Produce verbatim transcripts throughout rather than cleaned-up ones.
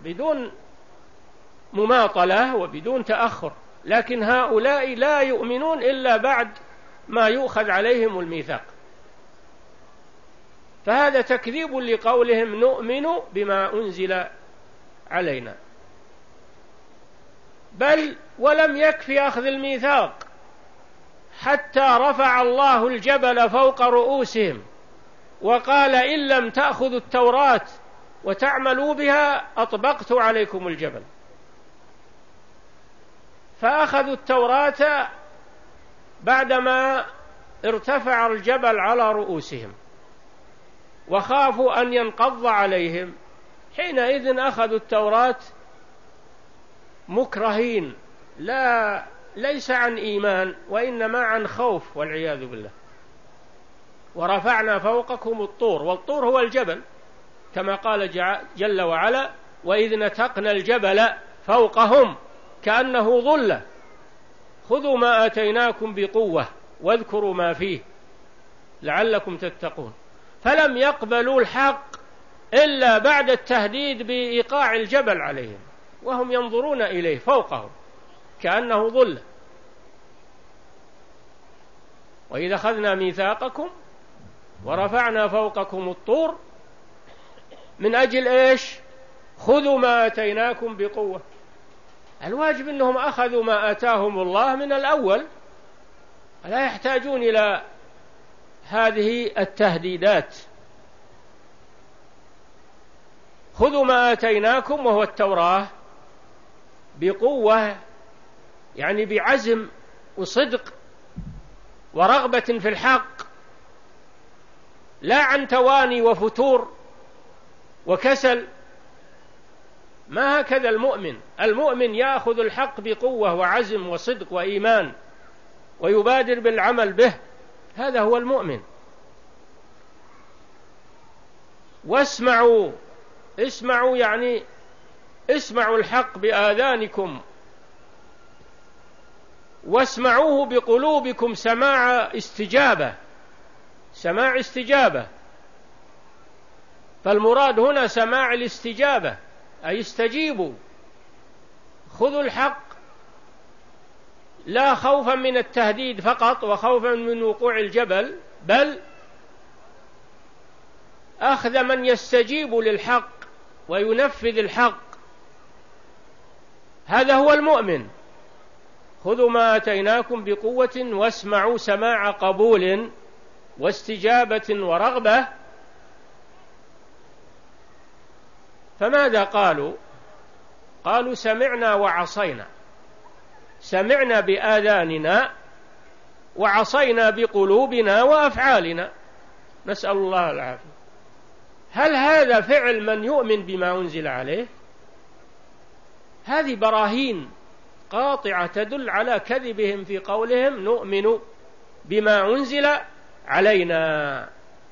بدون مماطلة وبدون تأخر، لكن هؤلاء لا يؤمنون إلا بعد ما يؤخذ عليهم الميثاق. فهذا تكذيب لقولهم نؤمن بما أنزل علينا. بل ولم يكفي أخذ الميثاق حتى رفع الله الجبل فوق رؤوسهم وقال إن لم تأخذوا التوراة وتعملوا بها أطبقت عليكم الجبل. فأخذوا التوراة بعدما ارتفع الجبل على رؤوسهم وخافوا أن ينقض عليهم، حينئذ أخذوا التوراة مكرهين، لا ليس عن إيمان وإنما عن خوف والعياذ بالله. ورفعنا فوقكم الطور، والطور هو الجبل كما قال جل وعلا وإذ نتقنا الجبل فوقهم كأنه ظلة خذوا ما آتيناكم بقوة واذكروا ما فيه لعلكم تتقون. فلم يقبلوا الحق إلا بعد التهديد بإيقاع الجبل عليهم وهم ينظرون إليه فوقهم كأنه ظلة. وإذا أخذنا ميثاقكم ورفعنا فوقكم الطور من أجل إيش؟ خذوا ما آتيناكم بقوة. الواجب أنهم أخذوا ما آتاهم الله من الأول، لا يحتاجون إلى هذه التهديدات. خذوا ما آتيناكم وهو التوراة بقوة، يعني بعزم وصدق ورغبة في الحق، لا عن تواني وفتور وكسل. ما هكذا المؤمن. المؤمن يأخذ الحق بقوة وعزم وصدق وإيمان ويبادر بالعمل به، هذا هو المؤمن. واسمعوا، اسمعوا يعني اسمعوا الحق بآذانكم واسمعوه بقلوبكم سماع استجابة، سماع استجابة. فالمراد هنا سماع الاستجابة، أي استجيبوا، خذوا الحق لا خوفا من التهديد فقط وخوفا من وقوع الجبل، بل أخذ من يستجيب للحق وينفذ الحق، هذا هو المؤمن. خذوا ما آتيناكم بقوة واسمعوا سماع قبول واستجابة ورغبة. فماذا قالوا؟ قالوا سمعنا وعصينا، سمعنا بآذاننا وعصينا بقلوبنا وأفعالنا، نسأل الله العافية. هل هذا فعل من يؤمن بما أنزل عليه؟ هذه براهين قاطعة تدل على كذبهم في قولهم نؤمن بما أنزل علينا.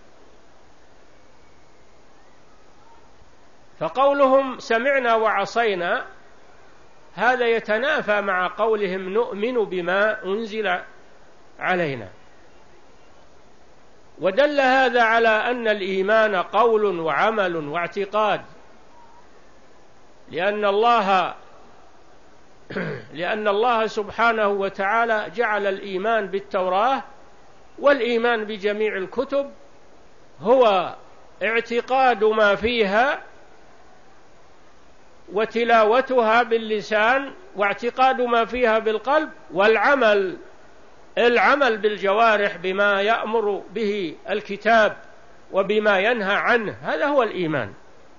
فقولهم سمعنا وعصينا هذا يتنافى مع قولهم نؤمن بما أنزل علينا. ودل هذا على أن الإيمان قول وعمل واعتقاد، لأن الله لأن الله سبحانه وتعالى جعل الإيمان بالتوراة والإيمان بجميع الكتب هو اعتقاد ما فيها وتلاوتها باللسان واعتقاد ما فيها بالقلب، والعمل العمل بالجوارح بما يأمر به الكتاب وبما ينهى عنه، هذا هو الإيمان،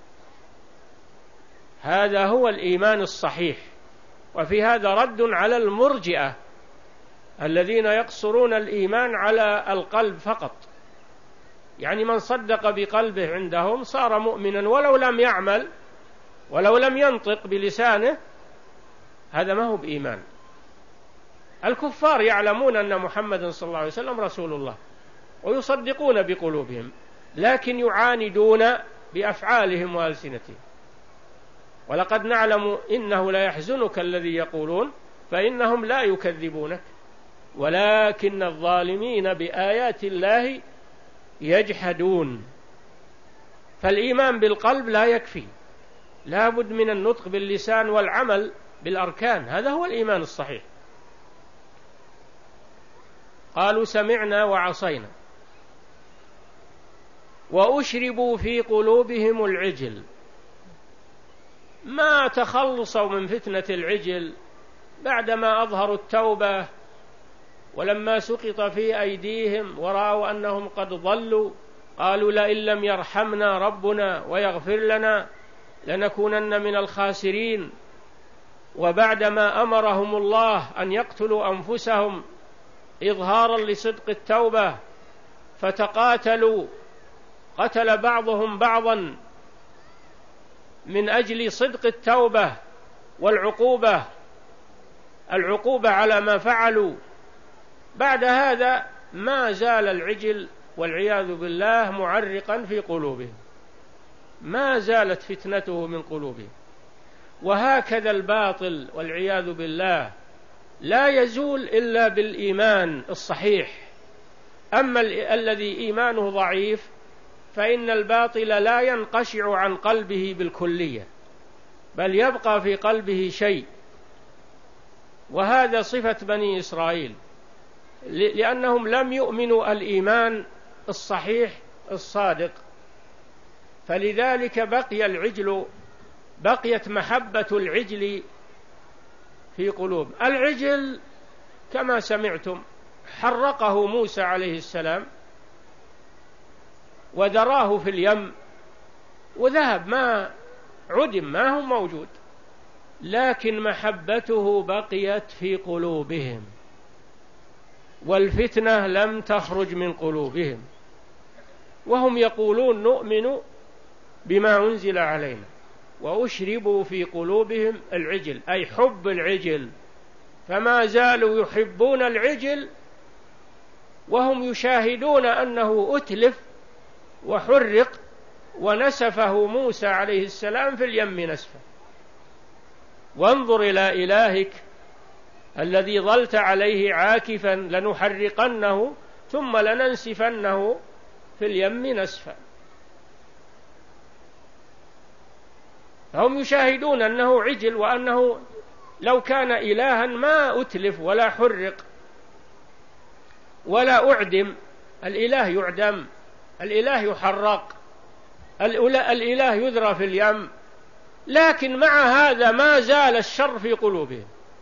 هذا هو الإيمان الصحيح. وفي هذا رد على المرجئة الذين يقصرون الإيمان على القلب فقط، يعني من صدق بقلبه عندهم صار مؤمنا ولو لم يعمل ولو لم ينطق بلسانه، هذا ما هو بإيمان. الكفار يعلمون أن محمد صلى الله عليه وسلم رسول الله ويصدقون بقلوبهم، لكن يعاندون بأفعالهم وألسنتهم. ولقد نعلم إنه لا يحزنك الذي يقولون فإنهم لا يكذبونك ولكن الظالمين بآيات الله يجحدون. فالإيمان بالقلب لا يكفي، لا بد من النطق باللسان والعمل بالأركان، هذا هو الإيمان الصحيح. قالوا سمعنا وعصينا وأشربوا في قلوبهم العجل، ما تخلصوا من فتنة العجل بعدما أظهروا التوبة، ولما سقط في أيديهم ورأوا أنهم قد ضلوا قالوا لئن لم يرحمنا ربنا ويغفر لنا لنكونن من الخاسرين. وبعدما أمرهم الله أن يقتلوا أنفسهم إظهارا لصدق التوبة فتقاتلوا، قتل بعضهم بعضا من أجل صدق التوبة والعقوبة العقوبة على ما فعلوا. بعد هذا ما زال العجل والعياذ بالله معرقا في قلوبهم، ما زالت فتنته من قلوبهم. وهكذا الباطل والعياذ بالله لا يزول إلا بالإيمان الصحيح. أما الذي إيمانه ضعيف فإن الباطل لا ينقشع عن قلبه بالكلية، بل يبقى في قلبه شيء. وهذا صفة بني إسرائيل، لأنهم لم يؤمنوا الإيمان الصحيح الصادق، فلذلك بقي العجل، بقيت محبة العجل في قلوب. العجل كما سمعتم حرقه موسى عليه السلام ودراه في اليم وذهب، ما عدم، ما هو موجود، لكن محبته بقيت في قلوبهم والفتنة لم تخرج من قلوبهم، وهم يقولون نؤمن بما أنزل علينا وأشربوا في قلوبهم العجل، أي حب العجل، فما زالوا يحبون العجل وهم يشاهدون أنه أتلف وحرق ونسفه موسى عليه السلام في اليم نسفا. وانظر إلى إلهك الذي ظلت عليه عاكفا لنحرقنه ثم لننسفنه في اليم نسفا. هم يشاهدون أنه عجل، وأنه لو كان إلها ما أتلف ولا حرق ولا أعدم. الإله يعدم، الإله يحرق، الإله يذرى في اليم، لكن مع هذا ما زال الشر في قلوبهم.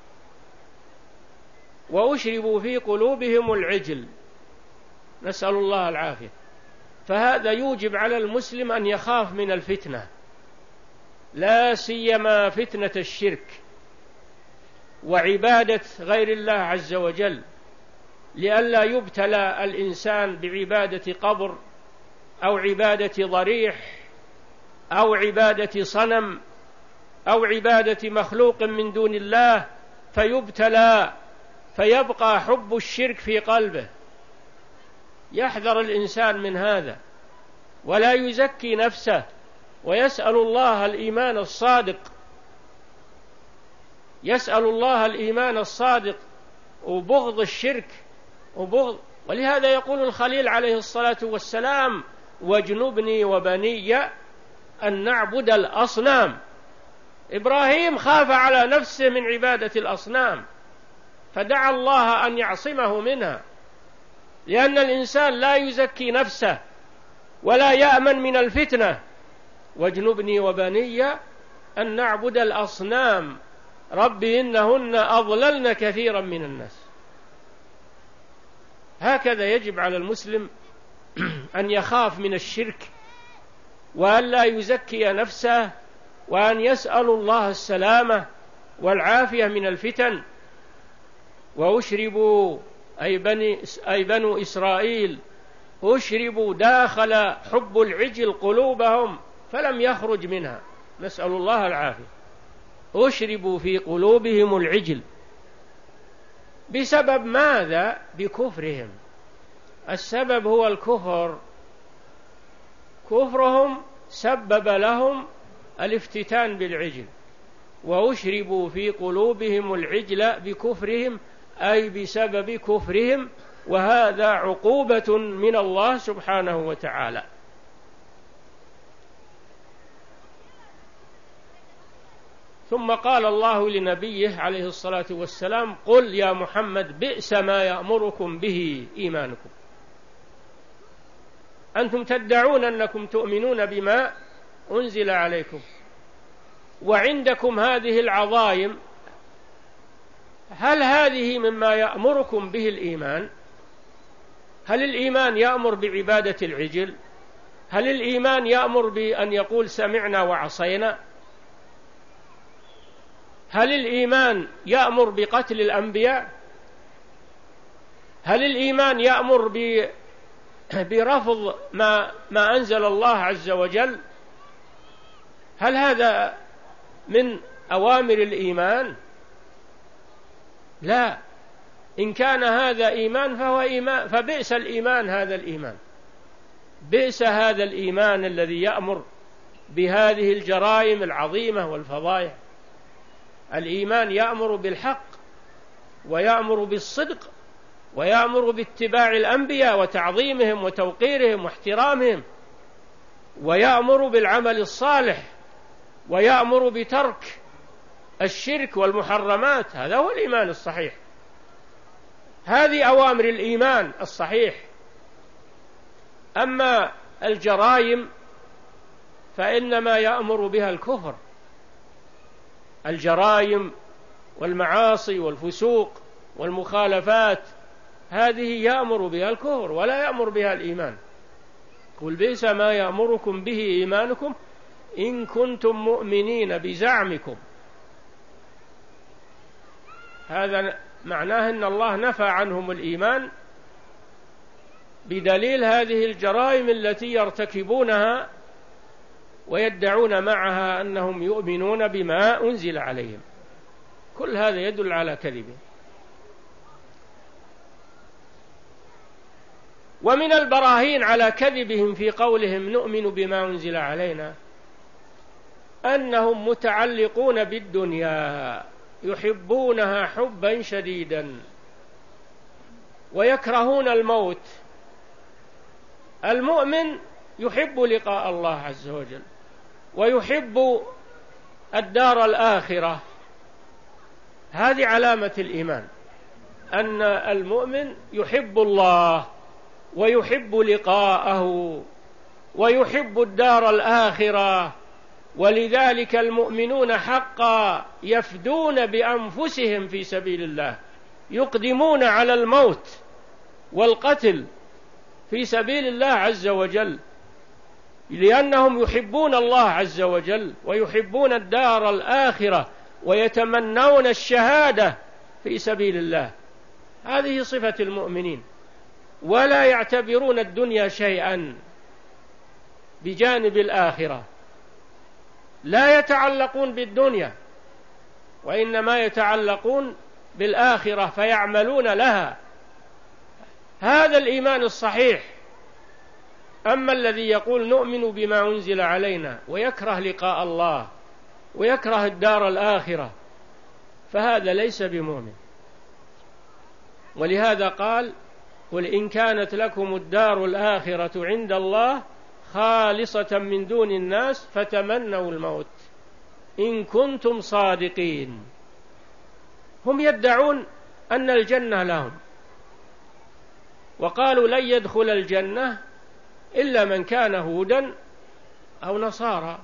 وأشربوا في قلوبهم العجل، نسأل الله العافية. فهذا يوجب على المسلم أن يخاف من الفتنة، لا سيما فتنة الشرك وعبادة غير الله عز وجل، لئلا يبتلى الإنسان بعبادة قبر أو عبادة ضريح أو عبادة صنم أو عبادة مخلوق من دون الله فيبتلى فيبقى حب الشرك في قلبه. يحذر الإنسان من هذا ولا يزكي نفسه، ويسأل الله الإيمان الصادق، يسأل الله الإيمان الصادق وبغض الشرك وبغض. ولهذا يقول الخليل عليه الصلاة والسلام واجنبني وبني أن نعبد الأصنام. إبراهيم خاف على نفسه من عبادة الأصنام فدعا الله أن يعصمه منها، لأن الإنسان لا يزكي نفسه ولا يأمن من الفتنة. واجنبني وبني أن نعبد الأصنام رب إنهن أضللن كثيرا من الناس. هكذا يجب على المسلم أن يخاف من الشرك وأن لا يزكي نفسه، وأن يسأل الله السلامة والعافية من الفتن. وأشربوا أي, بني أي بنو إسرائيل أشربوا داخل حب العجل قلوبهم فلم يخرج منها، نسأل الله العافية. أشربوا في قلوبهم العجل بسبب ماذا؟ بكفرهم. السبب هو الكفر، كفرهم سبب لهم الافتتان بالعجل. وأشربوا في قلوبهم العجل بكفرهم أي بسبب كفرهم، وهذا عقوبة من الله سبحانه وتعالى. ثم قال الله لنبيه عليه الصلاة والسلام: قل يا محمد بئس ما يأمركم به إيمانكم. أنتم تدعون أنكم تؤمنون بما أنزل عليكم وعندكم هذه العظائم، هل هذه مما يأمركم به الإيمان؟ هل الإيمان يأمر بعبادة العجل؟ هل الإيمان يأمر بأن يقول سمعنا وعصينا؟ هل الإيمان يأمر بقتل الأنبياء؟ هل الإيمان يأمر برفض ما, ما أنزل الله عز وجل؟ هل هذا من أوامر الإيمان؟ لا. إن كان هذا إيمان فهو إيمان، فبئس الإيمان هذا الإيمان، بئس هذا الإيمان الذي يأمر بهذه الجرائم العظيمة والفضائح. الإيمان يأمر بالحق ويأمر بالصدق ويأمر باتباع الأنبياء وتعظيمهم وتوقيرهم واحترامهم، ويأمر بالعمل الصالح، ويأمر بترك الشرك والمحرمات. هذا هو الإيمان الصحيح، هذه أوامر الإيمان الصحيح. أما الجرائم فإنما يأمر بها الكفر، الجرائم والمعاصي والفسوق والمخالفات هذه يأمر بها الكفر ولا يأمر بها الإيمان. قل بئس ما يأمركم به إيمانكم إن كنتم مؤمنين بزعمكم. هذا معناه أن الله نفى عنهم الإيمان بدليل هذه الجرائم التي يرتكبونها ويدعون معها أنهم يؤمنون بما أنزل عليهم. كل هذا يدل على كذبه. ومن البراهين على كذبهم في قولهم نؤمن بما أنزل علينا أنهم متعلقون بالدنيا يحبونها حبا شديدا ويكرهون الموت. المؤمن يحب لقاء الله عز وجل ويحب الدار الآخرة. هذه علامة الإيمان، أن المؤمن يحب الله ويحب لقاءه ويحب الدار الآخرة. ولذلك المؤمنون حقا يفدون بأنفسهم في سبيل الله، يقدمون على الموت والقتل في سبيل الله عز وجل، لأنهم يحبون الله عز وجل ويحبون الدار الآخرة ويتمنون الشهادة في سبيل الله. هذه صفة المؤمنين، ولا يعتبرون الدنيا شيئا بجانب الآخرة، لا يتعلقون بالدنيا وإنما يتعلقون بالآخرة فيعملون لها. هذا الإيمان الصحيح. أما الذي يقول نؤمن بما أنزل علينا ويكره لقاء الله ويكره الدار الآخرة فهذا ليس بمؤمن. ولهذا قال قل إن كانت لكم الدار الآخرة عند الله خالصة من دون الناس فتمنوا الموت إن كنتم صادقين. هم يدعون أن الجنة لهم، وقالوا لن يدخل الجنة إلا من كان هودا أو نصارى،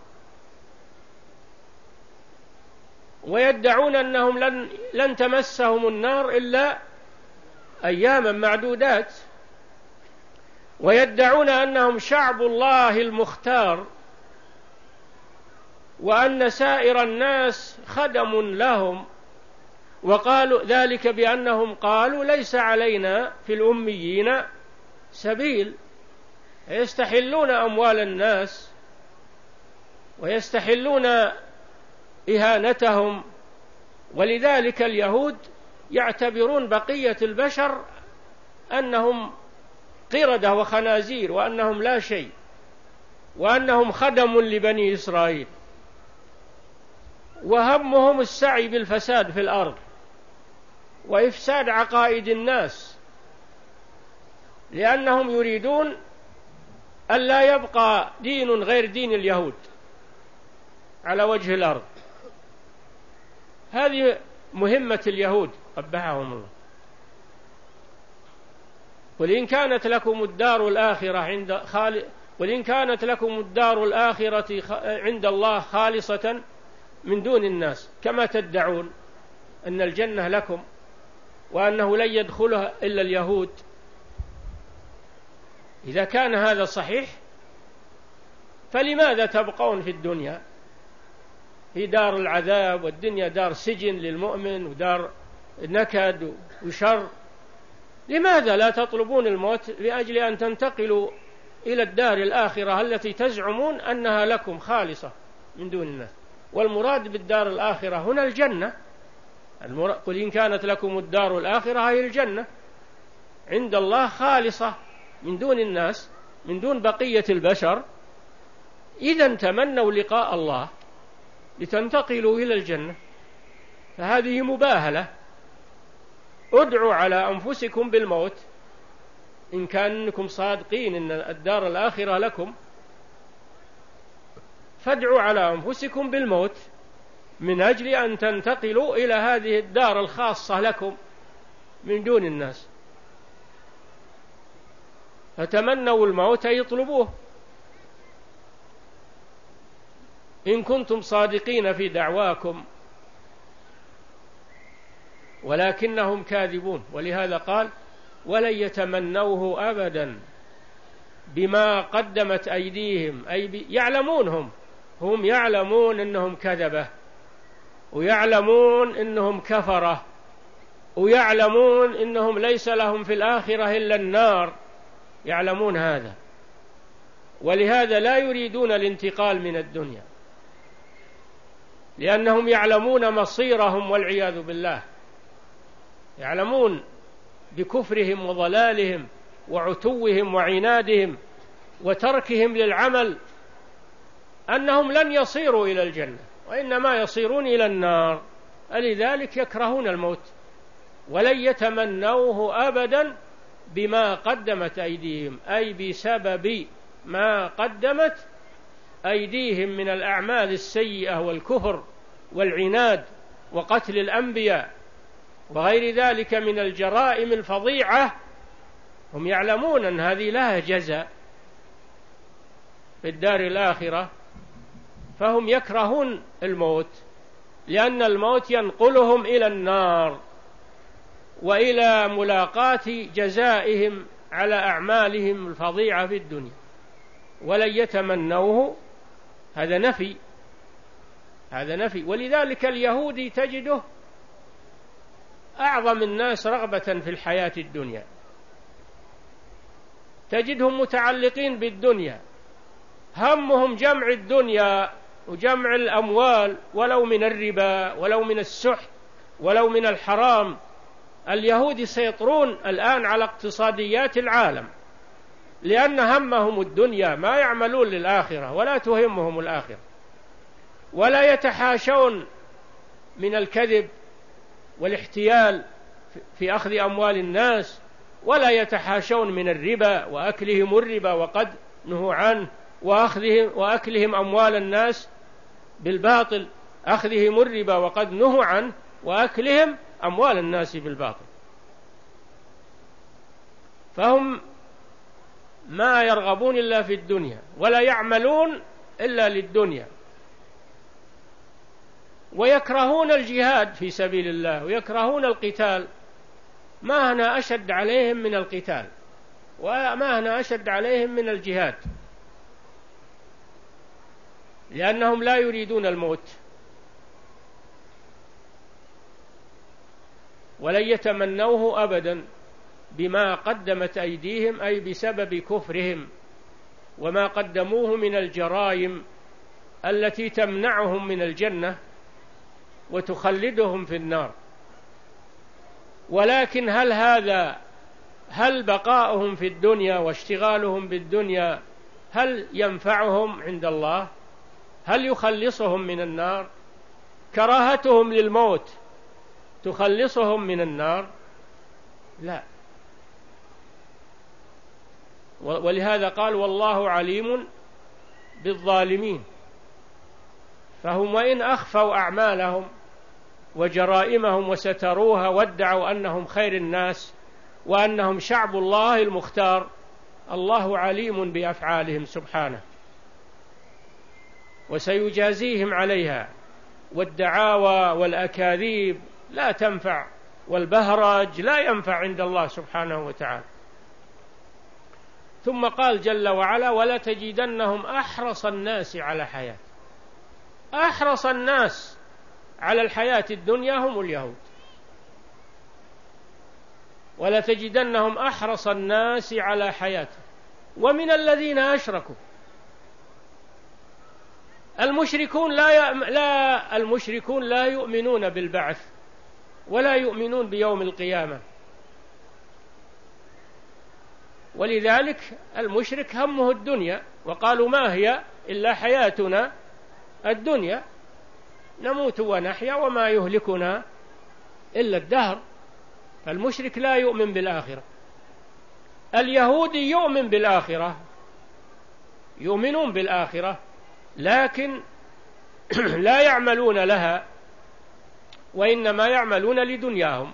ويدعون أنهم لن, لن تمسهم النار إلا أياما معدودات، ويدعون أنهم شعب الله المختار وأن سائر الناس خدم لهم. وقالوا ذلك بأنهم قالوا ليس علينا في الأميين سبيل، يستحلون أموال الناس ويستحلون إهانتهم. ولذلك اليهود يعتبرون بقية البشر أنهم قردة وخنازير وأنهم لا شيء وأنهم خدم لبني إسرائيل، وهمهم السعي بالفساد في الأرض وإفساد عقائد الناس، لأنهم يريدون أن لا يبقى دين غير دين اليهود على وجه الأرض. هذه مهمة اليهود قبحهم الله. قل إن كانت لكم الدار الآخرة عند خال قل إن كانت لكم الدار الآخرة عند الله خالصة من دون الناس كما تدعون أن الجنة لكم وأنه لن يدخلها إلا اليهود، إذا كان هذا صحيح فلماذا تبقون في الدنيا في دار العذاب، والدنيا دار سجن للمؤمن ودار نكد وشر؟ لماذا لا تطلبون الموت لأجل أن تنتقلوا إلى الدار الآخرة التي تزعمون أنها لكم خالصة من دون الناس؟ والمراد بالدار الآخرة هنا الجنة. قل إن كانت لكم الدار الآخرة هي الجنة عند الله خالصة من دون الناس، من دون بقية البشر. إذن تمنوا لقاء الله لتنتقلوا إلى الجنة، فهذه مباهلة. ادعوا على أنفسكم بالموت إن كانكم صادقين إن الدار الآخرة لكم، فادعوا على أنفسكم بالموت من أجل أن تنتقلوا إلى هذه الدار الخاصة لكم من دون الناس. فتمنوا الموت يطلبوه إن كنتم صادقين في دعواكم، ولكنهم كاذبون. ولهذا قال ولن يتمنوه أبدا بما قدمت أيديهم، أي يعلمونهم، هم يعلمون أنهم كذبة، ويعلمون أنهم كفرة، ويعلمون أنهم ليس لهم في الآخرة إلا النار، يعلمون هذا، ولهذا لا يريدون الانتقال من الدنيا، لأنهم يعلمون مصيرهم والعياذ بالله، يعلمون بكفرهم وضلالهم وعتوهم وعنادهم وتركهم للعمل أنهم لن يصيروا إلى الجنة وإنما يصيرون إلى النار، لذلك يكرهون الموت ولن يتمنوه أبدا بما قدمت أيديهم، أي بسبب ما قدمت أيديهم من الأعمال السيئة والكفر والعناد وقتل الأنبياء وغير ذلك من الجرائم الفظيعة. هم يعلمون أن هذه لها جزاء في الدار الآخرة، فهم يكرهون الموت لأن الموت ينقلهم إلى النار وإلى ملاقاة جزائهم على أعمالهم الفظيعة في الدنيا. ولن يتمنوه، هذا نفي، هذا نفي. ولذلك اليهودي تجده أعظم الناس رغبة في الحياة الدنيا، تجدهم متعلقين بالدنيا، همهم جمع الدنيا وجمع الأموال، ولو من الربا ولو من السحت ولو من الحرام. اليهود يسيطرون الآن على اقتصاديات العالم لأن همهم الدنيا، ما يعملون للآخرة ولا تهمهم الآخرة، ولا يتحاشون من الكذب والاحتيال في أخذ أموال الناس، ولا يتحاشون من الربا وأكلهم الربا وقد نهوا عنه، وأخذهم وأكلهم أموال الناس بالباطل، أخذهم الربا وقد نهوا عنه وأكلهم أموال الناس بالباطل. فهم ما يرغبون إلا في الدنيا ولا يعملون إلا للدنيا، ويكرهون الجهاد في سبيل الله ويكرهون القتال. ما هنا أشد عليهم من القتال، وما هنا أشد عليهم من الجهاد، لأنهم لا يريدون الموت. ولن يتمنوه أبدا بما قدمت أيديهم، أي بسبب كفرهم وما قدموه من الجرائم التي تمنعهم من الجنة وتخلدهم في النار. ولكن هل هذا هل بقاؤهم في الدنيا واشتغالهم بالدنيا هل ينفعهم عند الله؟ هل يخلصهم من النار؟ كراهتهم للموت تخلصهم من النار؟ لا. ولهذا قال والله عليم بالظالمين. فهم وإن أخفوا أعمالهم وجرائمهم وستروها وادعوا أنهم خير الناس وأنهم شعب الله المختار. الله عليم بأفعالهم سبحانه وسيجازيهم عليها. والدعاوى والأكاذيب لا تنفع، والبهرج لا ينفع عند الله سبحانه وتعالى. ثم قال جل وعلا: ولتجدنهم أحرص الناس على حياة. أحرص الناس على الحياة الدنيا هم اليهود. ولتجدنهم أحرص الناس على حياة ومن الذين أشركوا. المشركون لا ي... لا المشركون لا يؤمنون بالبعث ولا يؤمنون بيوم القيامة، ولذلك المشرك همه الدنيا، وقالوا: ما هي إلا حياتنا الدنيا نموت ونحيا وما يهلكنا إلا الدهر. فالمشرك لا يؤمن بالآخرة. اليهودي يؤمن بالآخرة، يؤمنون بالآخرة، لكن لا يعملون لها، وإنما يعملون لدنياهم.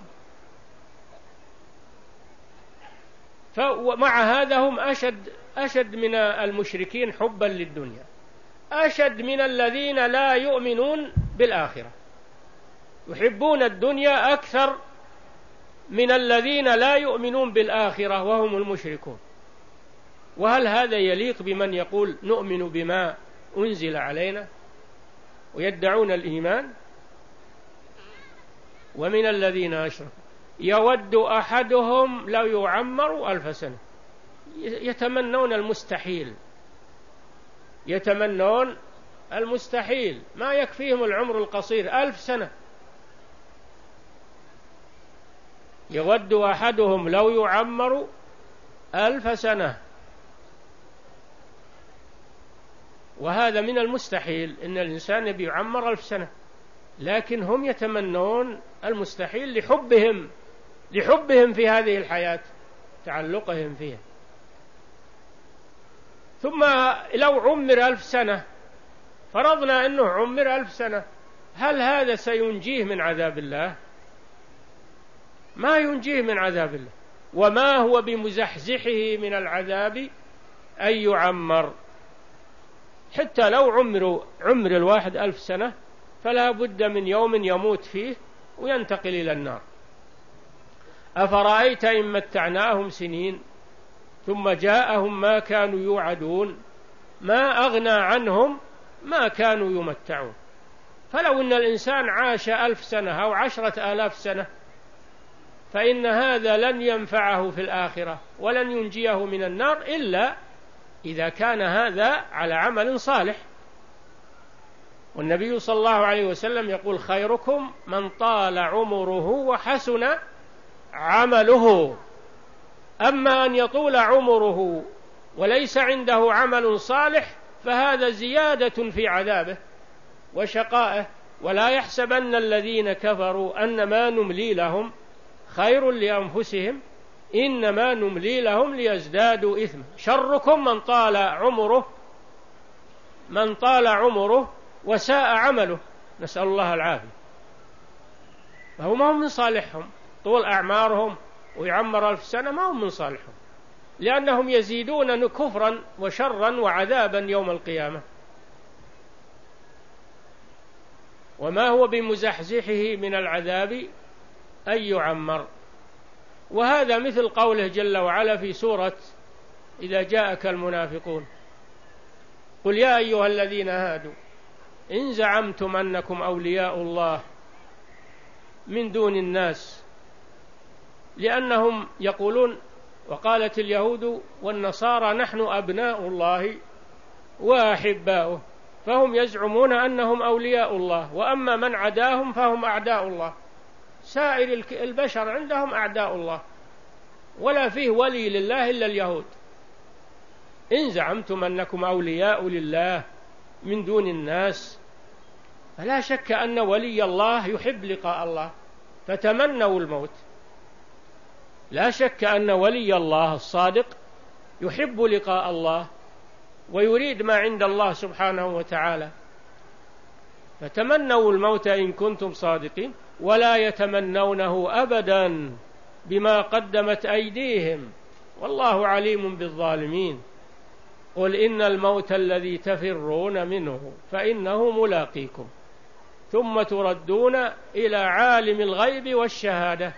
فمع هذا هم أشد أشد من المشركين حبا للدنيا، أشد من الذين لا يؤمنون بالآخرة، يحبون الدنيا أكثر من الذين لا يؤمنون بالآخرة وهم المشركون. وهل هذا يليق بمن يقول نؤمن بما أنزل علينا ويدعون الإيمان؟ ومن الذين أشركوا يود أحدهم لو يعمر ألف سنة. يتمنون المستحيل، يتمنون المستحيل، ما يكفيهم العمر القصير ألف سنة. يود أحدهم لو يعمر ألف سنة، وهذا من المستحيل إن الإنسان يبي يعمر ألف سنة، لكن هم يتمنون المستحيل لحبهم لحبهم في هذه الحياة، تعلقهم فيها. ثم لو عمر ألف سنة، فرضنا أنه عمر ألف سنة، هل هذا سينجيه من عذاب الله؟ ما ينجيه من عذاب الله، وما هو بمزحزحه من العذاب أن يعمر. حتى لو عمر عمر الواحد ألف سنة فلا بد من يوم يموت فيه وينتقل إلى النار. أفرأيت إن متعناهم سنين ثم جاءهم ما كانوا يوعدون ما أغنى عنهم ما كانوا يمتعون. فلو أن الإنسان عاش ألف سنة أو عشرة آلاف سنة فإن هذا لن ينفعه في الآخرة ولن ينجيه من النار إلا إذا كان هذا على عمل صالح. والنبي صلى الله عليه وسلم يقول: خيركم من طال عمره وحسن عمله. أما أن يطول عمره وليس عنده عمل صالح فهذا زيادة في عذابه وشقائه. ولا يحسبن الذين كفروا أنما نملي لهم خير لأنفسهم إنما نملي لهم ليزدادوا إثما. شركم من طال عمره من طال عمره وساء عمله، نسأل الله العافية. فهو ما هم من صالحهم طول أعمارهم ويعمر ألف سنة، ما هم من صالحهم، لأنهم يزيدون كفرا وشرا وعذابا يوم القيامة. وما هو بمزحزحه من العذاب أن يعمر. وهذا مثل قوله جل وعلا في سورة إذا جاءك المنافقون: قل يا أيها الذين هادوا إن زعمتم أنكم أولياء الله من دون الناس، لأنهم يقولون وقالت اليهود والنصارى نحن أبناء الله وأحباؤه، فهم يزعمون أنهم أولياء الله، وأما من عداهم فهم أعداء الله. سائر البشر عندهم أعداء الله، ولا فيه ولي لله إلا اليهود. إن زعمتم أنكم أولياء لله من دون الناس، فلا شك أن ولي الله يحب لقاء الله فتمنوا الموت. لا شك أن ولي الله الصادق يحب لقاء الله ويريد ما عند الله سبحانه وتعالى، فتمنوا الموت إن كنتم صادقين. ولا يتمنونه أبدا بما قدمت أيديهم والله عليم بالظالمين. قل إن الموت الذي تفرون منه فإنه ملاقيكم ثم تردون إلى عالم الغيب والشهادة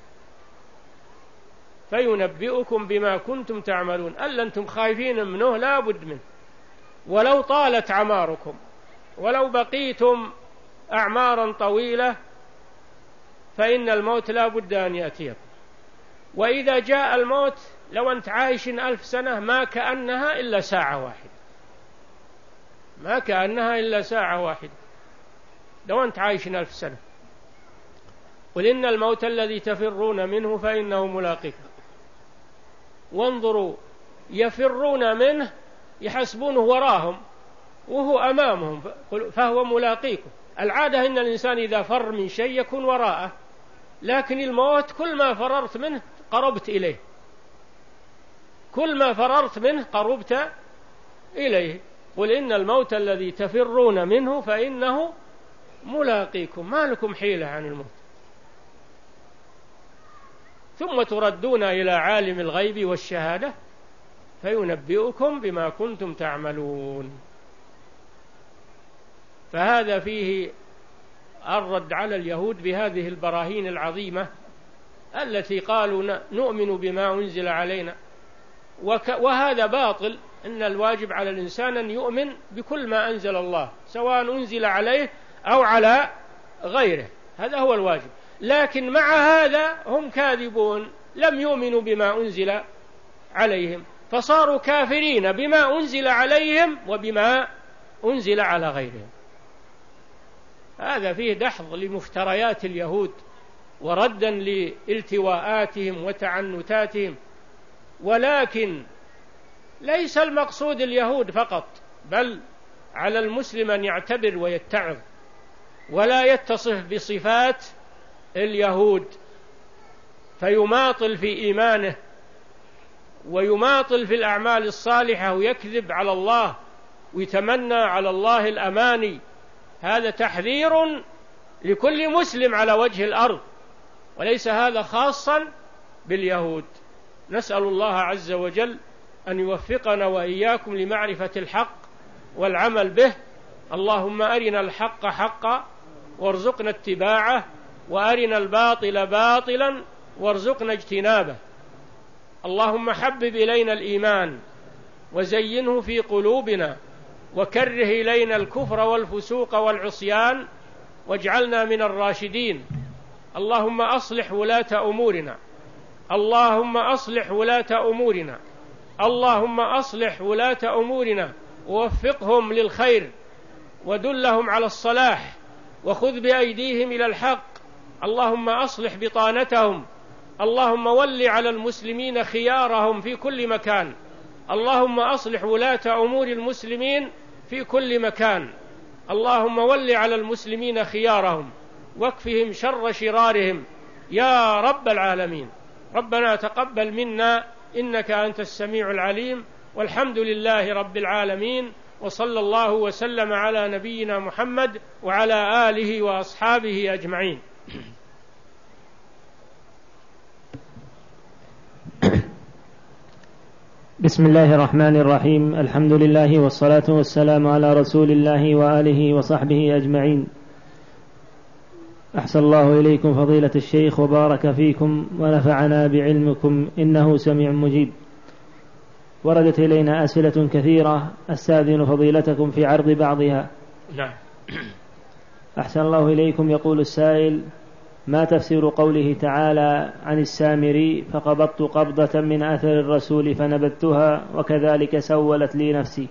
فينبئكم بما كنتم تعملون. ألا أنتم خايفين منه؟ لا بد منه، ولو طالت أعماركم ولو بقيتم أعمارا طويلة فإن الموت لا بد أن يأتيكم. وإذا جاء الموت لو أنت عايش ألف سنة ما كأنها إلا ساعة واحدة، ما كأنها إلا ساعة واحدة لو أنت عايش ألف سنة. قل إن الموت الذي تفرون منه فإنه ملاقيكم. وانظروا يفرون منه يحسبونه وراهم وهو أمامهم فهو ملاقيكم. العادة إن الإنسان إذا فر من شيء يكون وراءه، لكن الموت كل ما فررت منه قربت إليه، كل ما فررت منه قربت إليه. قل إن الموت الذي تفرون منه فإنه ملاقيكم، ما لكم حيلة عن الموت. ثم تردون إلى عالم الغيب والشهادة فينبئكم بما كنتم تعملون. فهذا فيه الرد على اليهود بهذه البراهين العظيمة التي قالوا نؤمن بما أنزل علينا، وهذا باطل. إن الواجب على الإنسان أن يؤمن بكل ما أنزل الله سواء أنزل عليه أو على غيره، هذا هو الواجب. لكن مع هذا هم كاذبون، لم يؤمنوا بما أنزل عليهم فصاروا كافرين بما أنزل عليهم وبما أنزل على غيرهم. هذا فيه دحض لمفتريات اليهود وردا لالتواءاتهم وتعنتاتهم. ولكن ليس المقصود اليهود فقط، بل على المسلم أن يعتبر ويتعظ ولا يتصف بصفات اليهود فيماطل في إيمانه ويماطل في الأعمال الصالحة ويكذب على الله ويتمنى على الله الأماني. هذا تحذير لكل مسلم على وجه الأرض، وليس هذا خاصا باليهود. نسأل الله عز وجل أن يوفقنا وإياكم لمعرفة الحق والعمل به. اللهم أرنا الحق حقا وارزقنا اتباعه، وأرنا الباطل باطلا وارزقنا اجتنابه. اللهم حبب إلينا الإيمان وزينه في قلوبنا وكره إلينا الكفر والفسوق والعصيان واجعلنا من الراشدين. اللهم أصلح ولاة أمورنا، اللهم أصلح ولاة أمورنا، اللهم أصلح ولاة أمورنا ووفقهم للخير ودلهم على الصلاح وخذ بأيديهم إلى الحق. اللهم أصلح بطانتهم، اللهم ول على المسلمين خيارهم في كل مكان. اللهم أصلح ولاة أمور المسلمين في كل مكان. اللهم ول على المسلمين خيارهم واكفهم شر شرارهم يا رب العالمين. ربنا تقبل منا إنك أنت السميع العليم، والحمد لله رب العالمين، وصلى الله وسلم على نبينا محمد وعلى آله وأصحابه أجمعين. بسم الله الرحمن الرحيم. الحمد لله والصلاة والسلام على رسول الله وآله وصحبه أجمعين. أحسن الله إليكم فضيلة الشيخ وبارك فيكم ونفعنا بعلمكم إنه سميع مجيب. وردت إلينا أسئلة كثيرة أستأذن فضيلتكم في عرض بعضها. نعم. أحسن الله إليكم. يقول السائل: ما تفسير قوله تعالى عن السامري فقبضت قبضة من أثر الرسول فنبذتها وكذلك سولت لي نفسي؟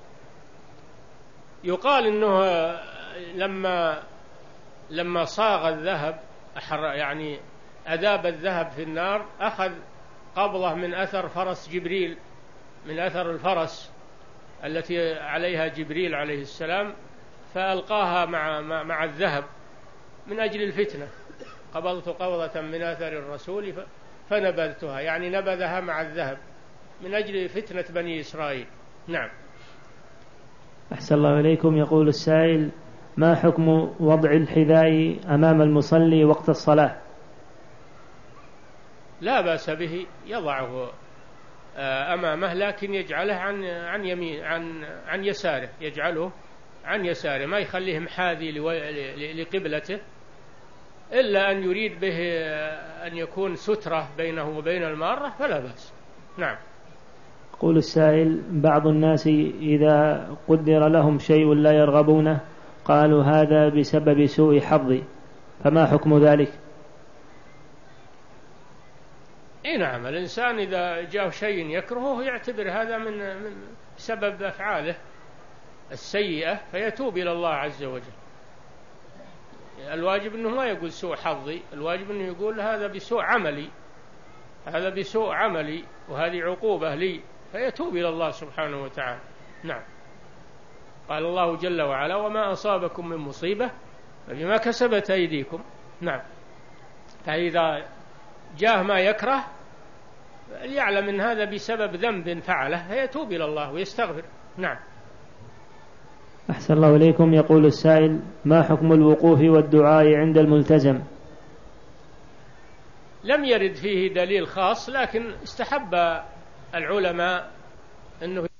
يقال إنه لما لما صاغ الذهب يعني أذاب الذهب في النار أخذ قبضة من أثر فرس جبريل، من أثر الفرس التي عليها جبريل عليه السلام، فألقاها مع مع الذهب من أجل الفتنة. قبضت قبضة من أثر الرسول فنبذتها، يعني نبذها مع الذهب من أجل فتنة بني إسرائيل. نعم. أحسن الله إليكم. يقول السائل: ما حكم وضع الحذاء أمام المصلي وقت الصلاة؟ لا بأس به، يضعه أمامه لكن يجعله عن عن يمين عن عن يساره، يجعله عن يساره، ما يخليه محاذي لقبلته، إلا أن يريد به أن يكون سترة بينه وبين المارة فلا بأس. نعم. يقول السائل: بعض الناس إذا قدر لهم شيء لا يرغبونه قالوا هذا بسبب سوء حظي، فما حكم ذلك؟ إيه نعم، الإنسان إذا جاء شيء يكرهه يعتبر هذا من من سبب أفعاله السيئة فيتوب إلى الله عز وجل. الواجب أنه ما يقول سوء حظي، الواجب أنه يقول هذا بسوء عملي، هذا بسوء عملي وهذه عقوبة لي، فيتوب إلى الله سبحانه وتعالى. نعم. قال الله جل وعلا: وما أصابكم من مصيبة فبما كسبت أيديكم. نعم. فإذا جاء ما يكره يعلم أن هذا بسبب ذنب فعله فيتوب إلى الله ويستغفر. نعم. أحسن الله إليكم. يقول السائل: ما حكم الوقوف والدعاء عند الملتزم؟ لم يرد فيه دليل خاص، لكن استحب العلماء أنه